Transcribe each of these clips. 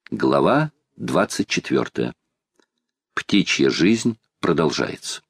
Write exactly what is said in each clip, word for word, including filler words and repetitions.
Глава двадцать четвертая. Птичья жизнь продолжается.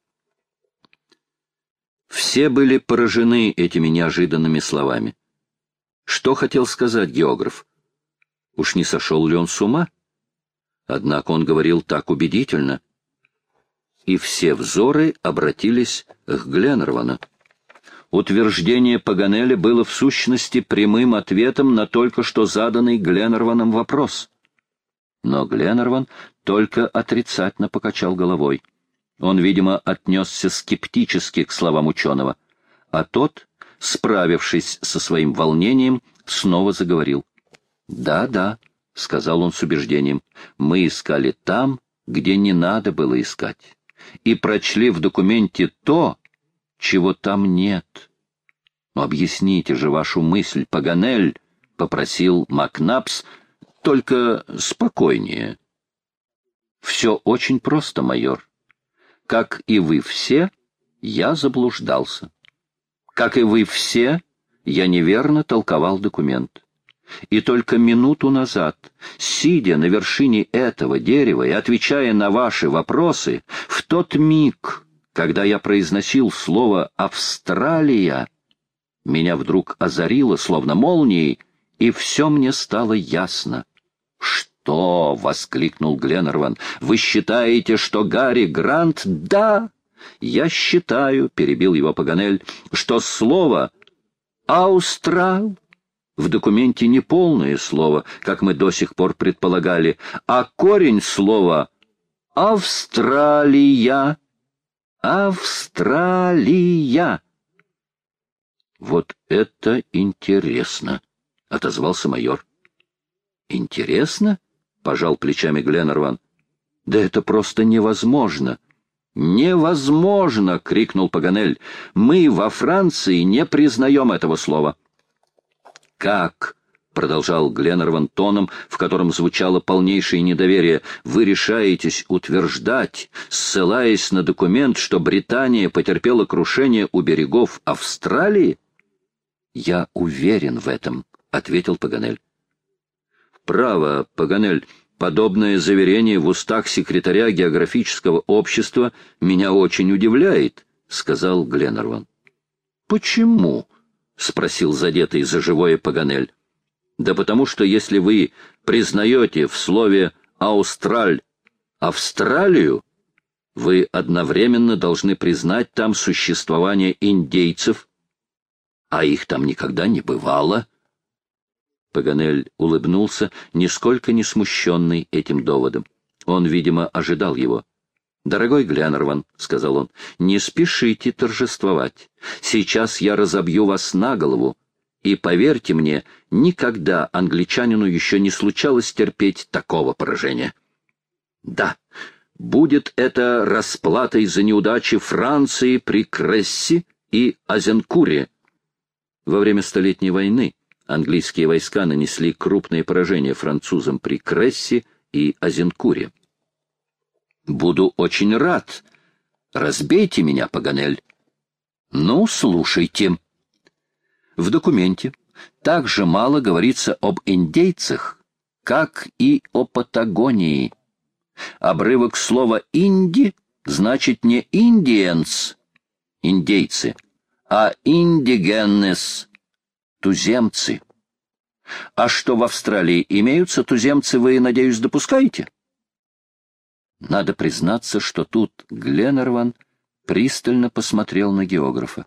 Все были поражены этими неожиданными словами. Что хотел сказать географ? Уж не сошел ли он с ума? Однако он говорил так убедительно. И все взоры обратились к Гленнервану. Утверждение Паганеля было в сущности прямым ответом на только что заданный Гленнерваном вопрос. Но Гленнерван только отрицательно покачал головой. Он, видимо, отнесся скептически к словам ученого, а тот, справившись со своим волнением, снова заговорил. «Да, да», — сказал он с убеждением, — «мы искали там, где не надо было искать, и прочли в документе то, чего там нет». «Ну, объясните же вашу мысль, Паганель», — попросил Макнапс, — «только спокойнее». «Все очень просто, майор. Как и вы все, я заблуждался. Как и вы все, я неверно толковал документ. И только минуту назад, сидя на вершине этого дерева и отвечая на ваши вопросы, в тот миг, когда я произносил слово «Австралия», меня вдруг озарило, словно молнией, и все мне стало ясно. «Что?» — воскликнул Гленнерван. «Вы считаете, что Гарри Грант?» «Да, я считаю», — перебил его Паганель, — «что слово «Аустрал» в документе не полное слово, как мы до сих пор предполагали, а корень слова «Австралия». «Австралия». «Вот это интересно», — отозвался майор. «Интересно?» — пожал плечами Гленнерван. «Да это просто невозможно!» «Невозможно!» — крикнул Паганель. «Мы во Франции не признаем этого слова». «Как?» — продолжал Гленнерван тоном, в котором звучало полнейшее недоверие. «Вы решаетесь утверждать, ссылаясь на документ, что Британия потерпела крушение у берегов Австралии?» «Я уверен в этом», — ответил Паганель. «Право, Паганель, подобное заверение в устах секретаря географического общества меня очень удивляет», — сказал Гленнерван. «Почему?» — спросил задетый за живое Паганель. «Да потому что если вы признаете в слове «Аустраль» Австралию, вы одновременно должны признать там существование индейцев, а их там никогда не бывало». Паганель улыбнулся, нисколько не смущенный этим доводом. Он, видимо, ожидал его. «Дорогой Гленнерван», — сказал он, — «не спешите торжествовать. Сейчас я разобью вас на голову, и, поверьте мне, никогда англичанину еще не случалось терпеть такого поражения. Да, будет это расплатой за неудачи Франции при Кресси и Азенкуре. Во время Столетней войны английские войска нанесли крупные поражения французам при Кресси и Азенкуре. Буду очень рад. Разбейте меня, Паганель. Ну, слушайте. В документе так же мало говорится об индейцах, как и о Патагонии. Обрывок слова «инди» значит не «индиенс» — индейцы, а «индигенес» — туземцы. А что в Австралии имеются туземцы, вы, надеюсь, допускаете? Надо признаться, что тут Гленнерван пристально посмотрел на географа.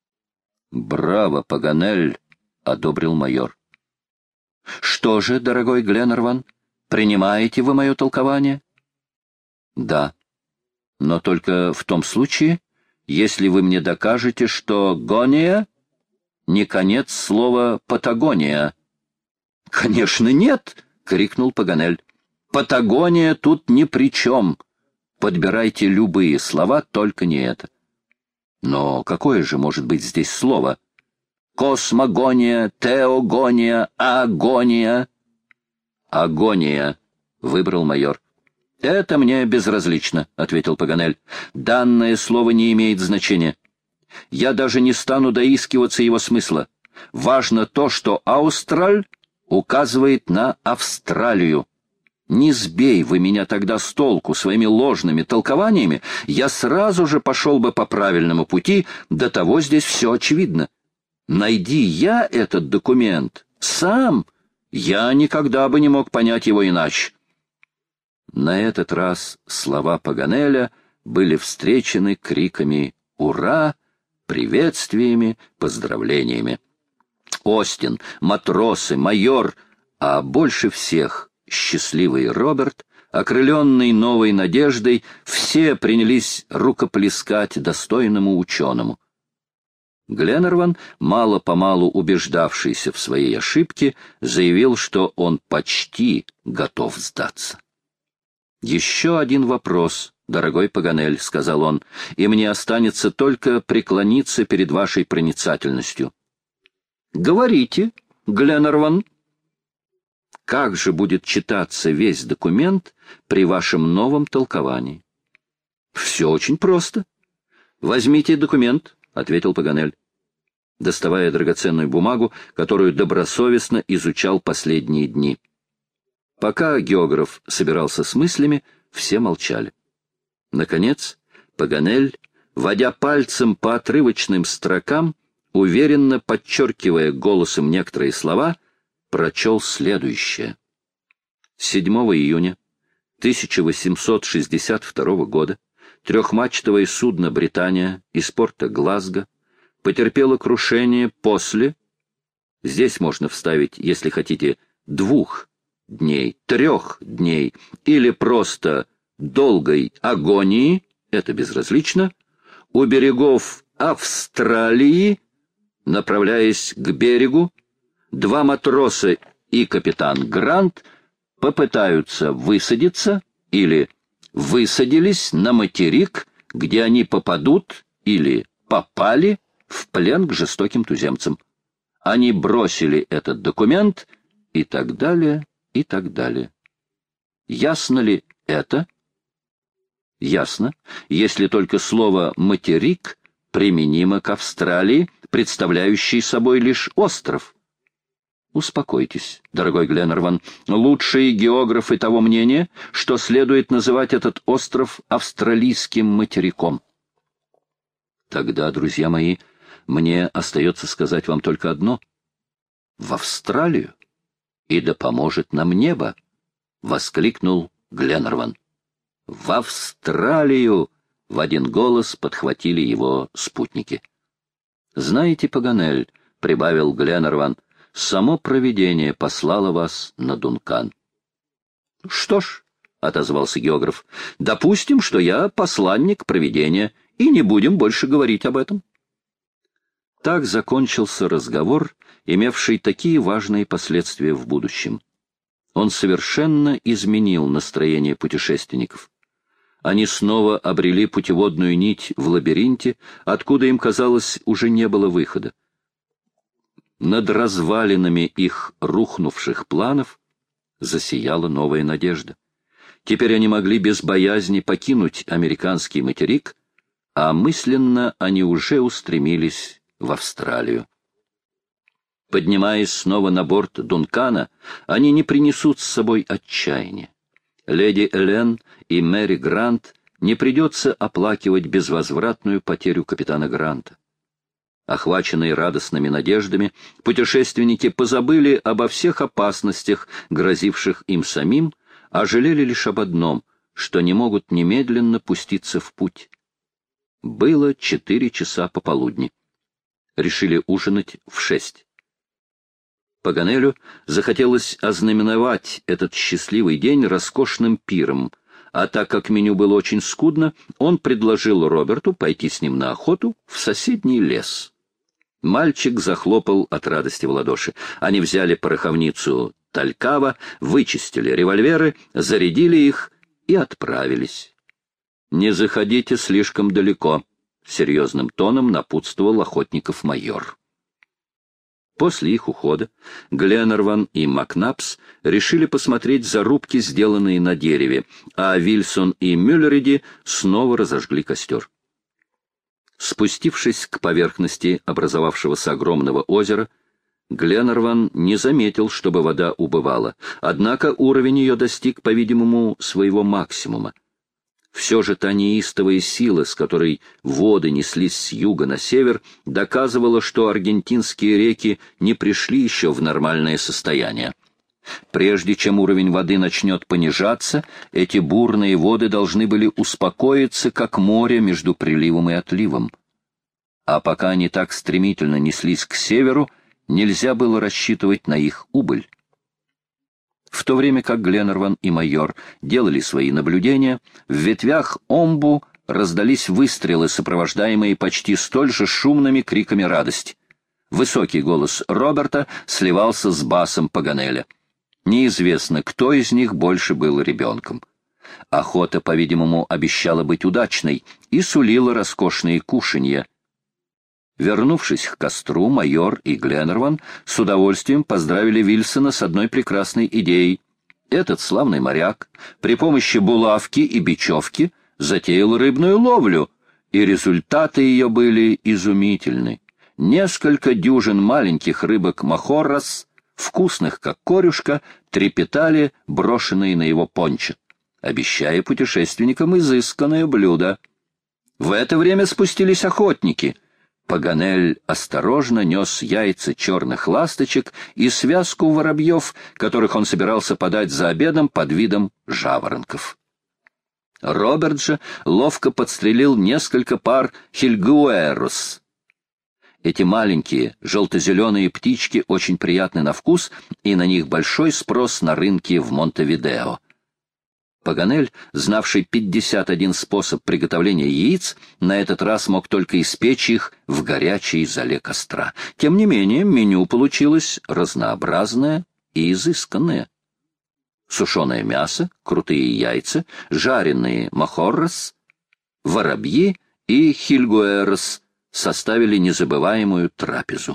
«Браво, Паганель!» — одобрил майор. «Что же, дорогой Гленнерван, принимаете вы мое толкование?» «Да, но только в том случае, если вы мне докажете, что «гония» — не конец слова «Патагония». «Конечно, нет!» — крикнул Паганель. «Патагония тут ни при чем. Подбирайте любые слова, только не это». «Но какое же может быть здесь слово? Космогония, теогония, агония». «Агония», — выбрал майор. «Это мне безразлично», — ответил Паганель. «Данное слово не имеет значения. Я даже не стану доискиваться его смысла. Важно то, что «Аустраль» указывает на Австралию. Не сбей вы меня тогда с толку своими ложными толкованиями, я сразу же пошел бы по правильному пути, до того здесь все очевидно. Найди я этот документ сам, я никогда бы не мог понять его иначе. На этот раз слова Паганеля были встречены криками «Ура!», приветствиями, поздравлениями. Остин, матросы, майор, а больше всех счастливый Роберт, окрыленный новой надеждой, все принялись рукоплескать достойному ученому. Гленнерван, мало-помалу убеждавшийся в своей ошибке, заявил, что он почти готов сдаться. «Еще один вопрос, дорогой Паганель», — сказал он, — «и мне останется только преклониться перед вашей проницательностью». «Говорите, Гленнерван». «Как же будет читаться весь документ при вашем новом толковании?» «Все очень просто. Возьмите документ», — ответил Паганель, доставая драгоценную бумагу, которую добросовестно изучал последние дни. Пока географ собирался с мыслями, все молчали. Наконец, Паганель, водя пальцем по отрывочным строкам, уверенно подчеркивая голосом некоторые слова, прочел следующее. седьмого июня тысяча восемьсот шестьдесят второго года трехмачтовое судно «Британия» из порта Глазго потерпело крушение после, здесь можно вставить, если хотите, двух дней, трех дней или просто долгой агонии, это безразлично, у берегов Австралии, направляясь к берегу, два матроса и капитан Грант попытаются высадиться или высадились на материк, где они попадут или попали в плен к жестоким туземцам. Они бросили этот документ и так далее, и так далее. Ясно ли это? Ясно, если только слово «материк» применимо к Австралии, представляющей собой лишь остров. Успокойтесь, дорогой Гленнерван, лучшие географы того мнения, что следует называть этот остров австралийским материком. Тогда, друзья мои, мне остается сказать вам только одно. В Австралию, и да поможет нам небо, — воскликнул Гленнерван. В Австралию! — в один голос подхватили его спутники. Знаете, Паганель, — прибавил Гленнерван, — само провидение послало вас на Дункан. — Что ж, — отозвался географ, — допустим, что я посланник провидения, и не будем больше говорить об этом. Так закончился разговор, имевший такие важные последствия в будущем. Он совершенно изменил настроение путешественников. Они снова обрели путеводную нить в лабиринте, откуда им, казалось, уже не было выхода. Над развалинами их рухнувших планов засияла новая надежда. Теперь они могли без боязни покинуть американский материк, а мысленно они уже устремились в Австралию. Поднимаясь снова на борт Дункана, они не принесут с собой отчаяния. Леди Элен и Мэри Грант не придется оплакивать безвозвратную потерю капитана Гранта. Охваченные радостными надеждами, путешественники позабыли обо всех опасностях, грозивших им самим, а жалели лишь об одном, что не могут немедленно пуститься в путь. Было четыре часа пополудни. Решили ужинать в шесть. Паганелю захотелось ознаменовать этот счастливый день роскошным пиром, а так как меню было очень скудно, он предложил Роберту пойти с ним на охоту в соседний лес. Мальчик захлопал от радости в ладоши. Они взяли пороховницу Талькава, вычистили револьверы, зарядили их и отправились. «Не заходите слишком далеко», — серьезным тоном напутствовал охотников майор. После их ухода Гленнерван и Макнапс решили посмотреть зарубки, сделанные на дереве, а Вильсон и Мюллериди снова разожгли костер. Спустившись к поверхности образовавшегося огромного озера, Гленнерван не заметил, чтобы вода убывала, однако уровень ее достиг, по-видимому, своего максимума. Все же та неистовая сила, с которой воды неслись с юга на север, доказывала, что аргентинские реки не пришли еще в нормальное состояние. Прежде чем уровень воды начнет понижаться, эти бурные воды должны были успокоиться, как море между приливом и отливом. А пока они так стремительно неслись к северу, нельзя было рассчитывать на их убыль. В то время как Гленнерван и майор делали свои наблюдения, в ветвях Омбу раздались выстрелы, сопровождаемые почти столь же шумными криками радости. Высокий голос Роберта сливался с басом Паганеля. Неизвестно, кто из них больше был ребенком. Охота, по-видимому, обещала быть удачной и сулила роскошные кушанья. Вернувшись к костру, майор и Гленнерван с удовольствием поздравили Вильсона с одной прекрасной идеей. Этот славный моряк при помощи булавки и бечевки затеял рыбную ловлю, и результаты ее были изумительны. Несколько дюжин маленьких рыбок махоррас, вкусных как корюшка, трепетали, брошенные на его пончо, обещая путешественникам изысканное блюдо. В это время спустились охотники. Паганель осторожно нес яйца черных ласточек и связку воробьев, которых он собирался подать за обедом под видом жаворонков. Роберт же ловко подстрелил несколько пар хильгуэрос. Эти маленькие желто-зеленые птички очень приятны на вкус, и на них большой спрос на рынке в Монтевидео. Паганель, знавший пятьдесят один способ приготовления яиц, на этот раз мог только испечь их в горячей золе костра. Тем не менее, меню получилось разнообразное и изысканное. Сушеное мясо, крутые яйца, жареные махоррос, воробьи и хильгуэрос составили незабываемую трапезу.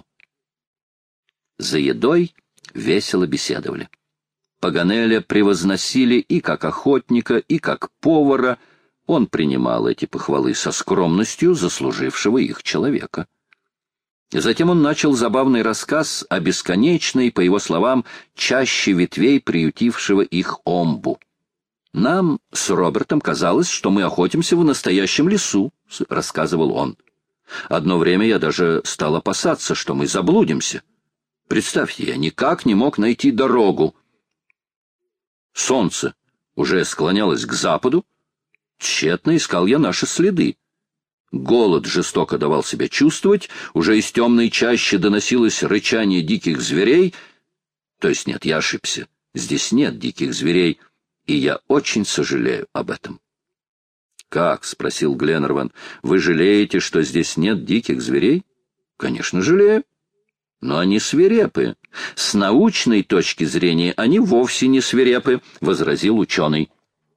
За едой весело беседовали. Паганеля превозносили и как охотника, и как повара. Он принимал эти похвалы со скромностью заслужившего их человека. Затем он начал забавный рассказ о бесконечной, по его словам, чаще ветвей, приютившего их Омбу. «Нам с Робертом казалось, что мы охотимся в настоящем лесу», — рассказывал он. «Одно время я даже стал опасаться, что мы заблудимся. Представьте, я никак не мог найти дорогу. Солнце уже склонялось к западу. Тщетно искал я наши следы. Голод жестоко давал себя чувствовать, уже из темной чащи доносилось рычание диких зверей. То есть нет, я ошибся. Здесь нет диких зверей, и я очень сожалею об этом». «Как?» — спросил Гленнерван. «Вы жалеете, что здесь нет диких зверей?» «Конечно, жалею. Но они свирепы. С научной точки зрения они вовсе не свирепы», — возразил ученый.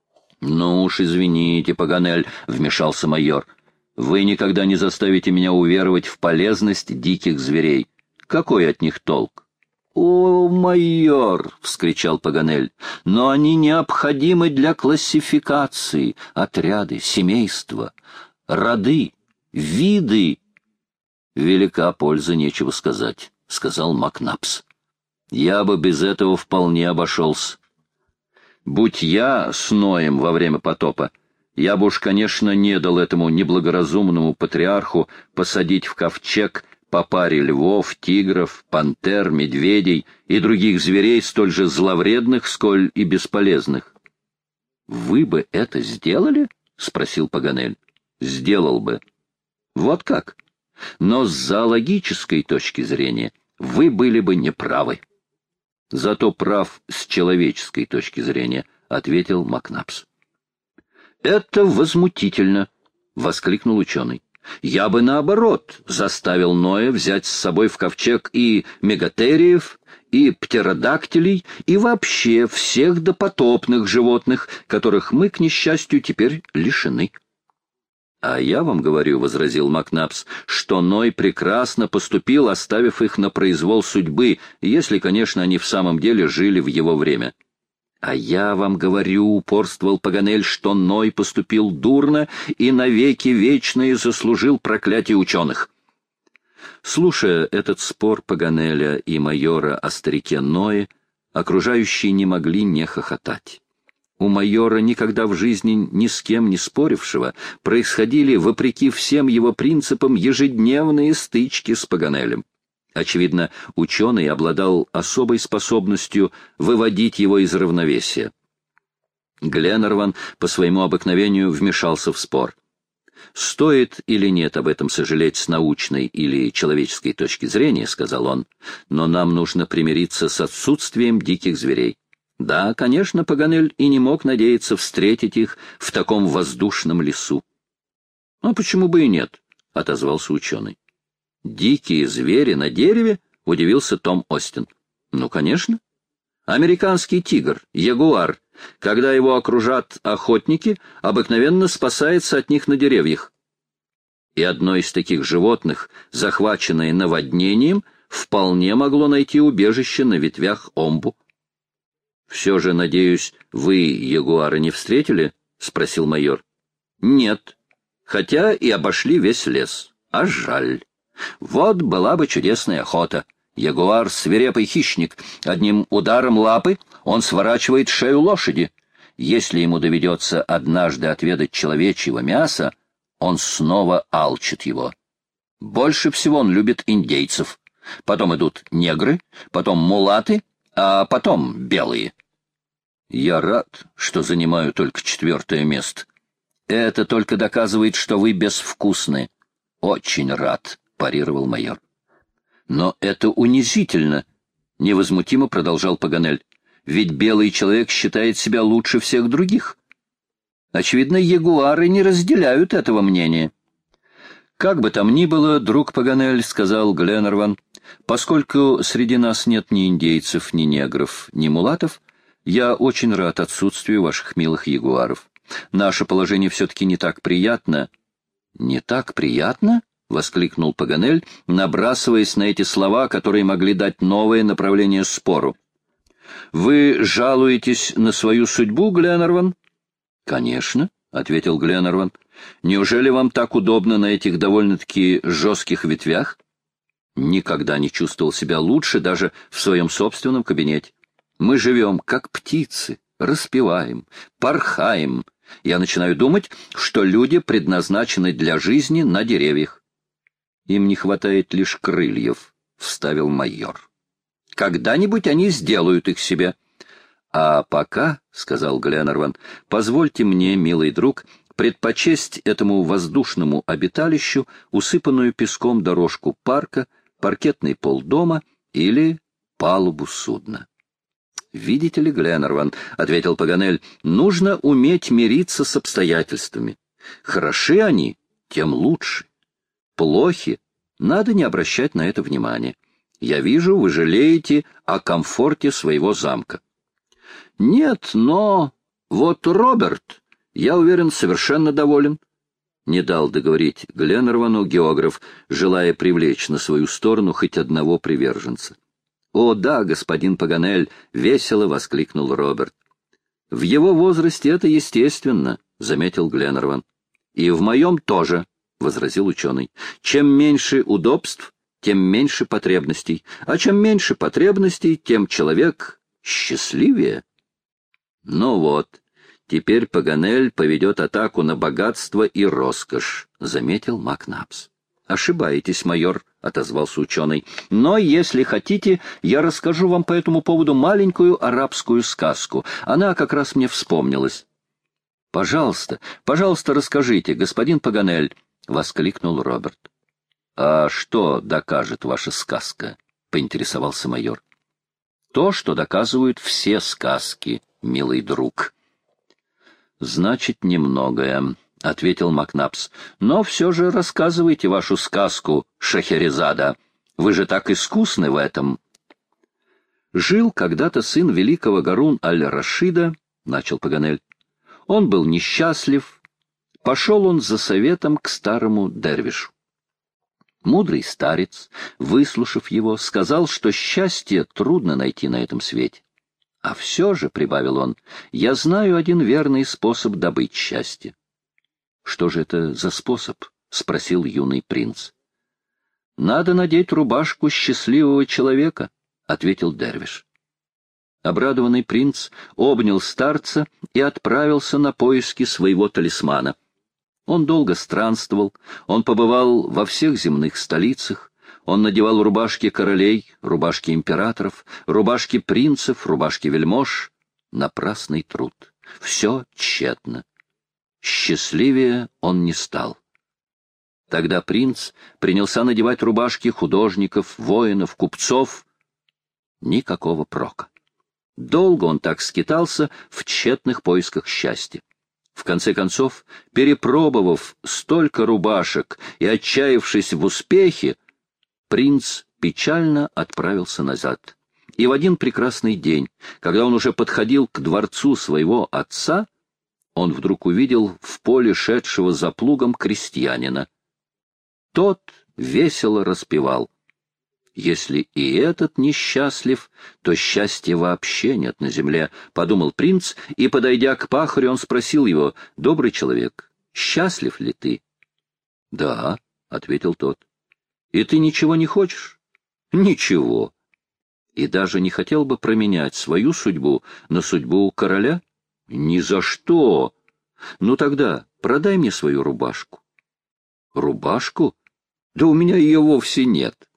«Ну уж извините, Паганель», — вмешался майор. «Вы никогда не заставите меня уверовать в полезность диких зверей. Какой от них толк?» «О, майор!» — вскричал Паганель. «Но они необходимы для классификации. Отряды, семейства, роды, виды». «Велика польза, нечего сказать», — сказал Макнапс. «Я бы без этого вполне обошелся. Будь я с Ноем во время потопа, я бы уж, конечно, не дал этому неблагоразумному патриарху посадить в ковчег по паре львов, тигров, пантер, медведей и других зверей, столь же зловредных, сколь и бесполезных». «Вы бы это сделали?» — спросил Паганель. «Сделал бы». «Вот как? Но с зоологической точки зрения вы были бы неправы». «Зато прав с человеческой точки зрения», — ответил Макнапс. «Это возмутительно», — воскликнул ученый. «Я бы, наоборот, заставил Ноя взять с собой в ковчег и мегатериев, и птеродактилей, и вообще всех допотопных животных, которых мы, к несчастью, теперь лишены». «А я вам говорю, — возразил Макнапс, — что Ной прекрасно поступил, оставив их на произвол судьбы, если, конечно, они в самом деле жили в его время». «А я вам говорю, — упорствовал Паганель, — что Ной поступил дурно и навеки вечные заслужил проклятие ученых». Слушая этот спор Паганеля и майора о старике Ное, окружающие не могли не хохотать. У майора, никогда в жизни ни с кем не спорившего, происходили, вопреки всем его принципам, ежедневные стычки с Паганелем. Очевидно, ученый обладал особой способностью выводить его из равновесия. Гленнерван по своему обыкновению вмешался в спор. «Стоит или нет об этом сожалеть с научной или человеческой точки зрения, — сказал он, — но нам нужно примириться с отсутствием диких зверей. Да, конечно, Паганель и не мог надеяться встретить их в таком воздушном лесу». «А почему бы и нет?» — отозвался ученый. «Дикие звери на дереве?» — удивился Том Остин. «Ну, конечно. Американский тигр, ягуар, когда его окружат охотники, обыкновенно спасается от них на деревьях. И одно из таких животных, захваченное наводнением, вполне могло найти убежище на ветвях омбу». «Все же, надеюсь, вы ягуара не встретили?» — спросил майор. «Нет, хотя и обошли весь лес. А жаль. Вот была бы чудесная охота. Ягуар — свирепый хищник. Одним ударом лапы он сворачивает шею лошади. Если ему доведется однажды отведать человечьего мяса, он снова алчит его. Больше всего он любит индейцев. Потом идут негры, потом мулаты, а потом белые. Я рад, что занимаю только четвертое место. Это только доказывает, что вы безвкусны. Очень рад, парировал майор. Но это унизительно, невозмутимо продолжал Паганель. Ведь белый человек считает себя лучше всех других. Очевидно, ягуары не разделяют этого мнения. «Как бы там ни было, друг Паганель, — сказал Гленнерван, — поскольку среди нас нет ни индейцев, ни негров, ни мулатов, я очень рад отсутствию ваших милых ягуаров. Наше положение все-таки не так приятно». «Не так приятно?» — воскликнул Паганель, набрасываясь на эти слова, которые могли дать новое направление спору. «Вы жалуетесь на свою судьбу, Гленнерван?» «Конечно», — ответил Гленнерван. «Неужели вам так удобно на этих довольно-таки жестких ветвях?» «Никогда не чувствовал себя лучше даже в своем собственном кабинете. Мы живем, как птицы, распеваем, порхаем. Я начинаю думать, что люди предназначены для жизни на деревьях». «Им не хватает лишь крыльев», — вставил майор. «Когда-нибудь они сделают их себе». «А пока, — сказал Гленнерван, — позвольте мне, милый друг, предпочесть этому воздушному обиталищу усыпанную песком дорожку парка, паркетный пол дома или палубу судна». «Видите ли, Гленнерван, — ответил Паганель, — нужно уметь мириться с обстоятельствами. Хороши они, тем лучше. Плохи, надо не обращать на это внимания. Я вижу, вы жалеете о комфорте своего замка». «Нет, но... вот Роберт, я уверен, совершенно доволен». Не дал договорить Гленнервану географ, желая привлечь на свою сторону хоть одного приверженца. «О да, господин Паганель!» — весело воскликнул Роберт. «В его возрасте это естественно», — заметил Гленнерван. «И в моем тоже», — возразил ученый. «Чем меньше удобств, тем меньше потребностей, а чем меньше потребностей, тем человек счастливее». «Ну вот, теперь Паганель поведет атаку на богатство и роскошь», — заметил Макнапс. «Ошибаетесь, майор», — отозвался ученый. «Но, если хотите, я расскажу вам по этому поводу маленькую арабскую сказку. Она как раз мне вспомнилась». «Пожалуйста, пожалуйста, расскажите, господин Паганель», — воскликнул Роберт. «А что докажет ваша сказка?» — поинтересовался майор. «То, что доказывают все сказки, милый друг». «Значит, немногое», — ответил Макнапс. «Но все же рассказывайте вашу сказку, Шахерезада. Вы же так искусны в этом». «Жил когда-то сын великого Гарун аль-Рашида», — начал Паганель. «Он был несчастлив. Пошел он за советом к старому дервишу. Мудрый старец, выслушав его, сказал, что счастье трудно найти на этом свете. А все же, — прибавил он, — я знаю один верный способ добыть счастье». «Что же это за способ?» — спросил юный принц. надо надеть рубашку счастливого человека, — ответил дервиш. Обрадованный принц обнял старца и отправился на поиски своего талисмана. Он долго странствовал, он побывал во всех земных столицах, он надевал рубашки королей, рубашки императоров, рубашки принцев, рубашки вельмож. Напрасный труд. Все тщетно. Счастливее он не стал. Тогда принц принялся надевать рубашки художников, воинов, купцов. Никакого прока. Долго он так скитался в тщетных поисках счастья. В конце концов, перепробовав столько рубашек и отчаявшись в успехе, принц печально отправился назад. И в один прекрасный день, когда он уже подходил к дворцу своего отца, он вдруг увидел в поле шедшего за плугом крестьянина. Тот весело распевал: «Если и этот несчастлив, то счастья вообще нет на земле», — подумал принц, и, подойдя к пахарю, он спросил его: «Добрый человек, счастлив ли ты?» «Да», — ответил тот. «И ты ничего не хочешь?» «Ничего». «И даже не хотел бы променять свою судьбу на судьбу короля?» «Ни за что!» «Ну тогда продай мне свою рубашку». «Рубашку? Да у меня ее вовсе нет».